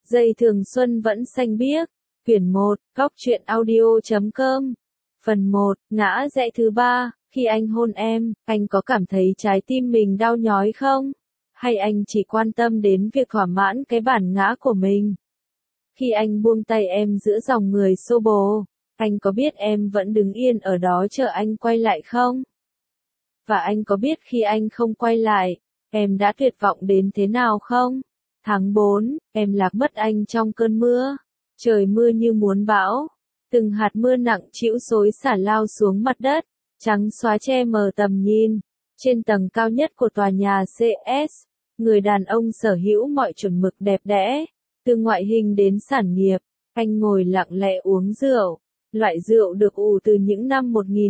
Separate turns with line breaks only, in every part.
Dây thường xuân vẫn xanh biếc. Quyển 1, Góc truyện audio.com. Phần 1, ngã rẽ thứ 3, khi anh hôn em, anh có cảm thấy trái tim mình đau nhói không? Hay anh chỉ quan tâm đến việc thỏa mãn cái bản ngã của mình? Khi anh buông tay em giữa dòng người xô bồ, anh có biết em vẫn đứng yên ở đó chờ anh quay lại không? Và anh có biết khi anh không quay lại, em đã tuyệt vọng đến thế nào không? Tháng 4, em lạc mất anh trong cơn mưa. Trời mưa như muốn bão. Từng hạt mưa nặng trĩu xối xả lao xuống mặt đất, trắng xóa che mờ tầm nhìn. Trên tầng cao nhất của tòa nhà CS, người đàn ông sở hữu mọi chuẩn mực đẹp đẽ, từ ngoại hình đến sản nghiệp, anh ngồi lặng lẽ uống rượu. Loại rượu được ủ từ những năm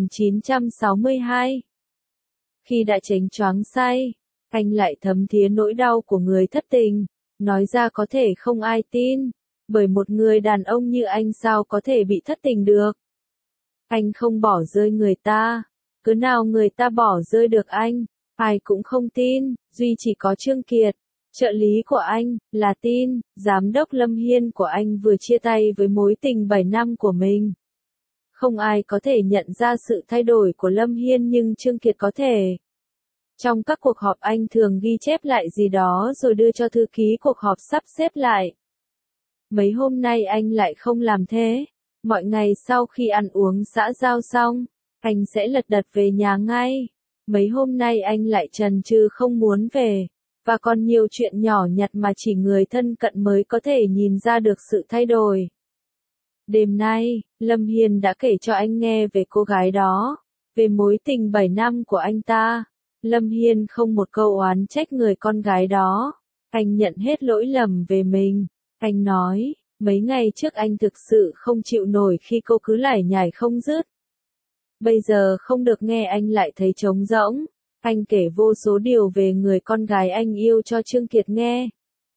1962. Khi đã chánh choáng say, anh lại thấm thía nỗi đau của người thất tình. Nói ra có thể không ai tin, bởi một người đàn ông như anh sao có thể bị thất tình được. Anh không bỏ rơi người ta, cứ nào người ta bỏ rơi được anh, ai cũng không tin, duy chỉ có Trương Kiệt, trợ lý của anh, là tin. Giám đốc Lâm Hiên của anh vừa chia tay với mối tình 7 năm của mình. Không ai có thể nhận ra sự thay đổi của Lâm Hiên nhưng Trương Kiệt có thể. Trong các cuộc họp anh thường ghi chép lại gì đó rồi đưa cho thư ký cuộc họp sắp xếp lại. Mấy hôm nay anh lại không làm thế. Mọi ngày sau khi ăn uống xã giao xong, anh sẽ lật đật về nhà ngay. Mấy hôm nay anh lại chần chừ không muốn về. Và còn nhiều chuyện nhỏ nhặt mà chỉ người thân cận mới có thể nhìn ra được sự thay đổi. Đêm nay, Lâm Hiên đã kể cho anh nghe về cô gái đó, về mối tình 7 năm của anh ta. Lâm Hiên không một câu oán trách người con gái đó. Anh nhận hết lỗi lầm về mình. Anh nói, mấy ngày trước anh thực sự không chịu nổi khi cô cứ lải nhải không dứt. Bây giờ không được nghe anh lại thấy trống rỗng. Anh kể vô số điều về người con gái anh yêu cho Trương Kiệt nghe.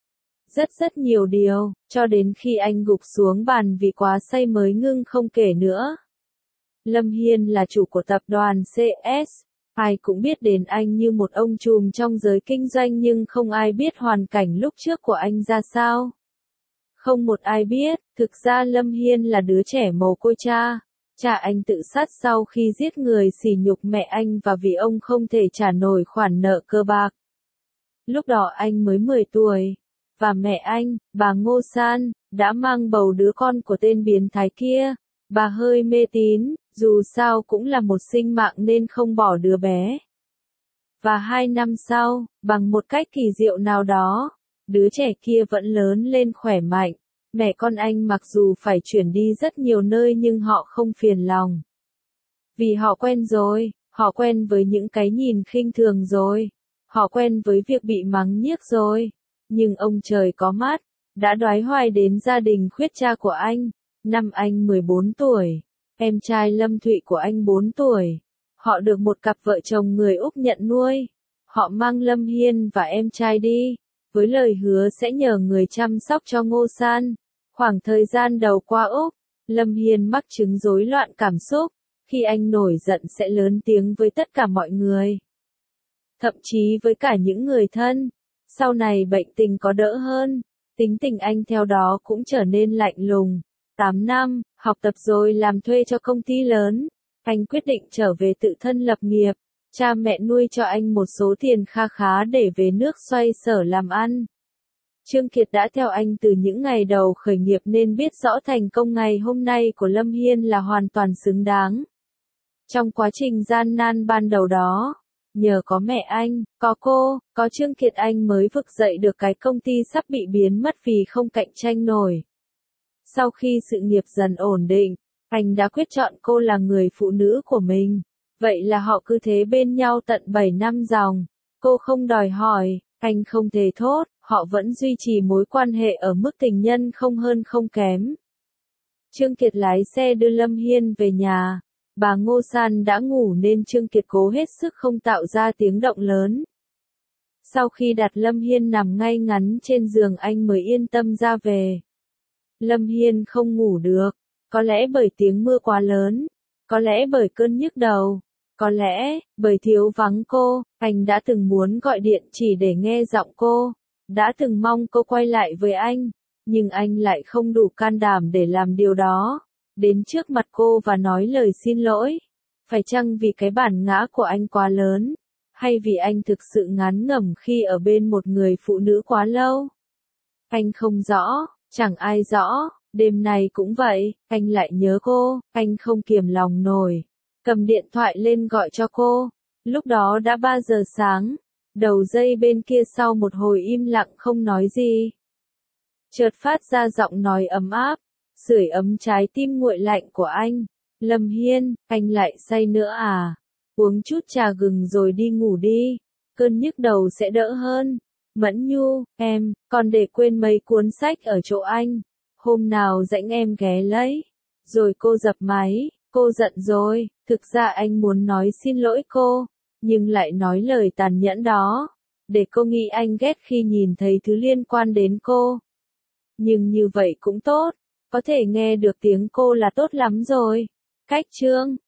Rất nhiều điều, cho đến khi anh gục xuống bàn vì quá say mới ngưng không kể nữa. Lâm Hiên là chủ của tập đoàn CS. Ai cũng biết đến anh như một ông trùm trong giới kinh doanh nhưng không ai biết hoàn cảnh lúc trước của anh ra sao. Không một ai biết, thực ra Lâm Hiên là đứa trẻ mồ côi cha. Cha anh tự sát sau khi giết người sỉ nhục mẹ anh và vì ông không thể trả nổi khoản nợ cơ bạc. Lúc đó anh mới 10 tuổi. Và mẹ anh, bà Ngô San, đã mang bầu đứa con của tên biến thái kia. Bà hơi mê tín, dù sao cũng là một sinh mạng nên không bỏ đứa bé. Và 2 năm sau, bằng một cách kỳ diệu nào đó, đứa trẻ kia vẫn lớn lên khỏe mạnh. Mẹ con anh mặc dù phải chuyển đi rất nhiều nơi nhưng họ không phiền lòng. Vì họ quen rồi, họ quen với những cái nhìn khinh thường rồi. Họ quen với việc bị mắng nhiếc rồi. Nhưng ông trời có mắt, đã đoái hoài đến gia đình khuyết cha của anh. Năm anh 14 tuổi, em trai Lâm Thụy của anh 4 tuổi. Họ được một cặp vợ chồng người Úc nhận nuôi. Họ mang Lâm Hiên và em trai đi, với lời hứa sẽ nhờ người chăm sóc cho Ngô San. Khoảng thời gian đầu qua Úc, Lâm Hiên mắc chứng rối loạn cảm xúc. Khi anh nổi giận sẽ lớn tiếng với tất cả mọi người. Thậm chí với cả những người thân. Sau này bệnh tình có đỡ hơn, tính tình anh theo đó cũng trở nên lạnh lùng. 8 năm, học tập rồi làm thuê cho công ty lớn. Anh quyết định trở về tự thân lập nghiệp. Cha mẹ nuôi cho anh một số tiền kha khá để về nước xoay sở làm ăn. Trương Kiệt đã theo anh từ những ngày đầu khởi nghiệp nên biết rõ thành công ngày hôm nay của Lâm Hiên là hoàn toàn xứng đáng. Trong quá trình gian nan ban đầu đó, nhờ có mẹ anh, có cô, có Trương Kiệt anh mới vực dậy được cái công ty sắp bị biến mất vì không cạnh tranh nổi. Sau khi sự nghiệp dần ổn định, anh đã quyết chọn cô là người phụ nữ của mình. Vậy là họ cứ thế bên nhau tận 7 năm dòng. Cô không đòi hỏi, anh không thề thốt, họ vẫn duy trì mối quan hệ ở mức tình nhân không hơn không kém. Trương Kiệt lái xe đưa Lâm Hiên về nhà. Bà Ngô San đã ngủ nên Trương Kiệt cố hết sức không tạo ra tiếng động lớn. Sau khi đặt Lâm Hiên nằm ngay ngắn trên giường anh mới yên tâm ra về. Lâm Hiên không ngủ được, có lẽ bởi tiếng mưa quá lớn, có lẽ bởi cơn nhức đầu, có lẽ bởi thiếu vắng cô. Anh đã từng muốn gọi điện chỉ để nghe giọng cô, đã từng mong cô quay lại với anh, Nhưng anh lại không đủ can đảm để làm điều đó. Đến trước mặt cô và nói lời xin lỗi. Phải chăng vì cái bản ngã của anh quá lớn? Hay vì anh thực sự ngán ngẩm khi ở bên một người phụ nữ quá lâu? Anh không rõ, chẳng ai rõ. Đêm nay cũng vậy, anh lại nhớ cô, anh không kiềm lòng nổi. Cầm điện thoại lên gọi cho cô. Lúc đó đã 3 giờ sáng. Đầu dây bên kia sau một hồi im lặng không nói gì, chợt phát ra giọng nói ấm áp, sưởi ấm trái tim nguội lạnh của anh. Lâm Hiên, anh lại say nữa à? Uống chút trà gừng rồi đi ngủ đi, cơn nhức đầu sẽ đỡ hơn. Mẫn Nhu, em, còn để quên mấy cuốn sách ở chỗ anh. Hôm nào rảnh em ghé lấy. Rồi cô dập máy, cô giận rồi, thực ra anh muốn nói xin lỗi cô, nhưng lại nói lời tàn nhẫn đó, để cô nghĩ anh ghét khi nhìn thấy thứ liên quan đến cô. Nhưng như vậy cũng tốt, có thể nghe được tiếng cô là tốt lắm rồi. Cách chương